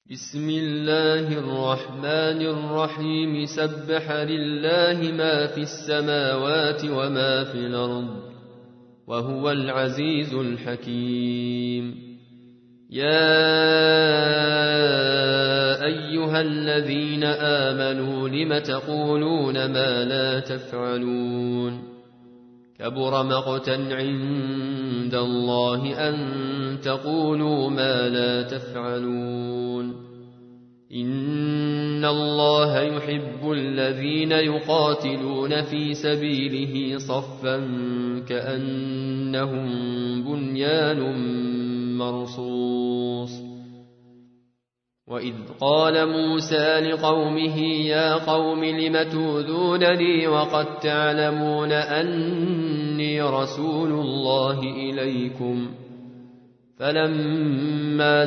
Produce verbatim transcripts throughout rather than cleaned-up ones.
بسم الله الرحمن الرحيم سبح لله ما في السماوات وما في الأرض وهو العزيز الحكيم. يا أيها الذين آمنوا لم تقولون ما لا تفعلون كبر مقتا عند الله أن تقولوا ما لا تفعلون. إن الله يحب الذين يقاتلون في سبيله صفا كأنهم بنيان مرصوص. وإذ قال موسى لقومه يا قوم لم تؤذونني وقد تعلمون أني رسول الله إليكم فلما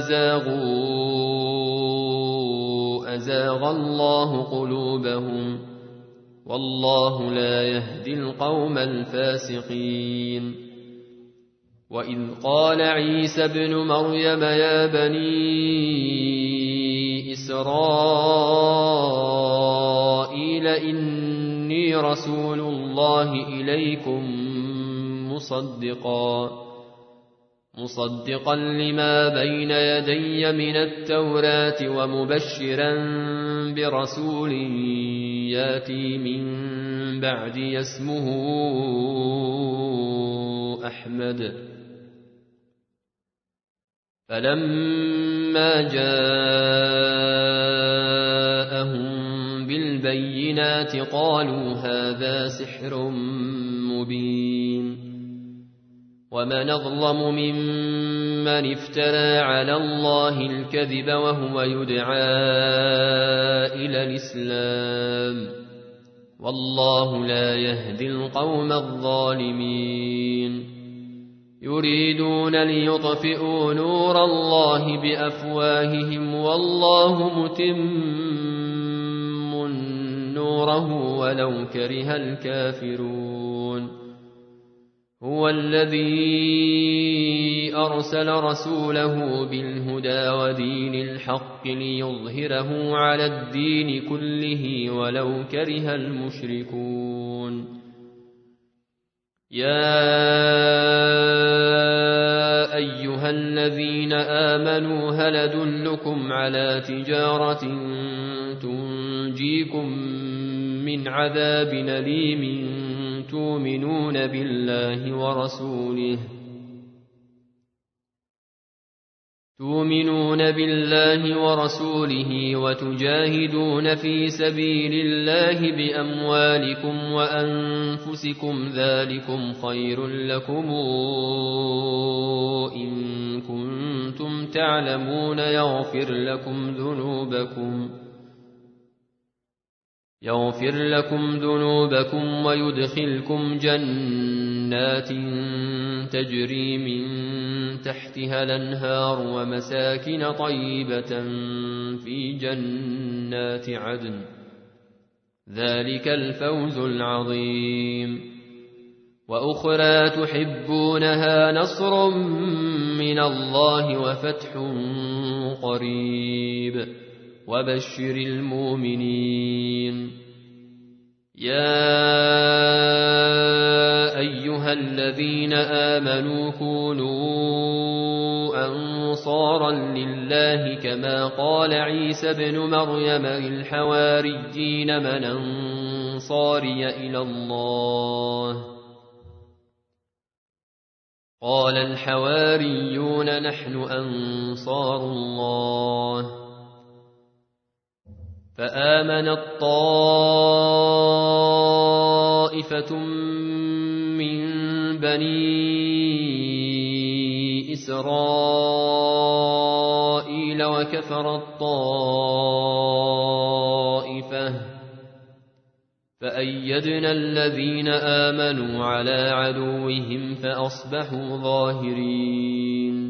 زاغوا أزاغ الله قلوبهم والله لا يهدي القوم الفاسقين. وإذ قال عيسى ابن مريم يا بني إسرائيل إني رسول الله إليكم مصدقا مصدقا لما بين يدي من التوراة ومبشرا برسول ياتي من بعدي اسمه أحمد. فلما جاءهم بالبينات قالوا هذا سحر مبين. ومن أظلم ممن افترى على الله الكذب وهو يدعى إلى الإسلام والله لا يهدي القوم الظالمين. يريدون ليطفئوا نور الله بأفواههم والله متم نوره ولو كره الكافرون. هو الذي أرسل رسوله بالهدى ودين الحق ليظهره على الدين كله ولو كره المشركون. يا أيها الذين آمنوا هل أدلكم على تجارة تنجيكم من عذاب أليم تؤمنون بالله ورسوله تؤمنون بالله ورسوله وتجاهدون في سبيل الله بأموالكم وأنفسكم ذلكم خير لكم إن كنتم تعلمون. يغفر لكم ذنوبكم يغفر لكم ذنوبكم ويدخلكم جنات تجري من تحتها الأنهار ومساكن طيبة في جنات عدن ذلك الفوز العظيم. وأخرى تحبونها نصر من الله وفتح قريب وبشر المؤمنين. يا أيها الذين آمنوا كونوا أنصارا لله كما قال عيسى ابن مريم للحواريين من أنصاري إلى الله قال الحواريون نحن أنصار الله. فآمنت طائفة من بني إسرائيل وكفرت طائفة فأيدنا الذين آمنوا على عدوهم فأصبحوا ظاهرين.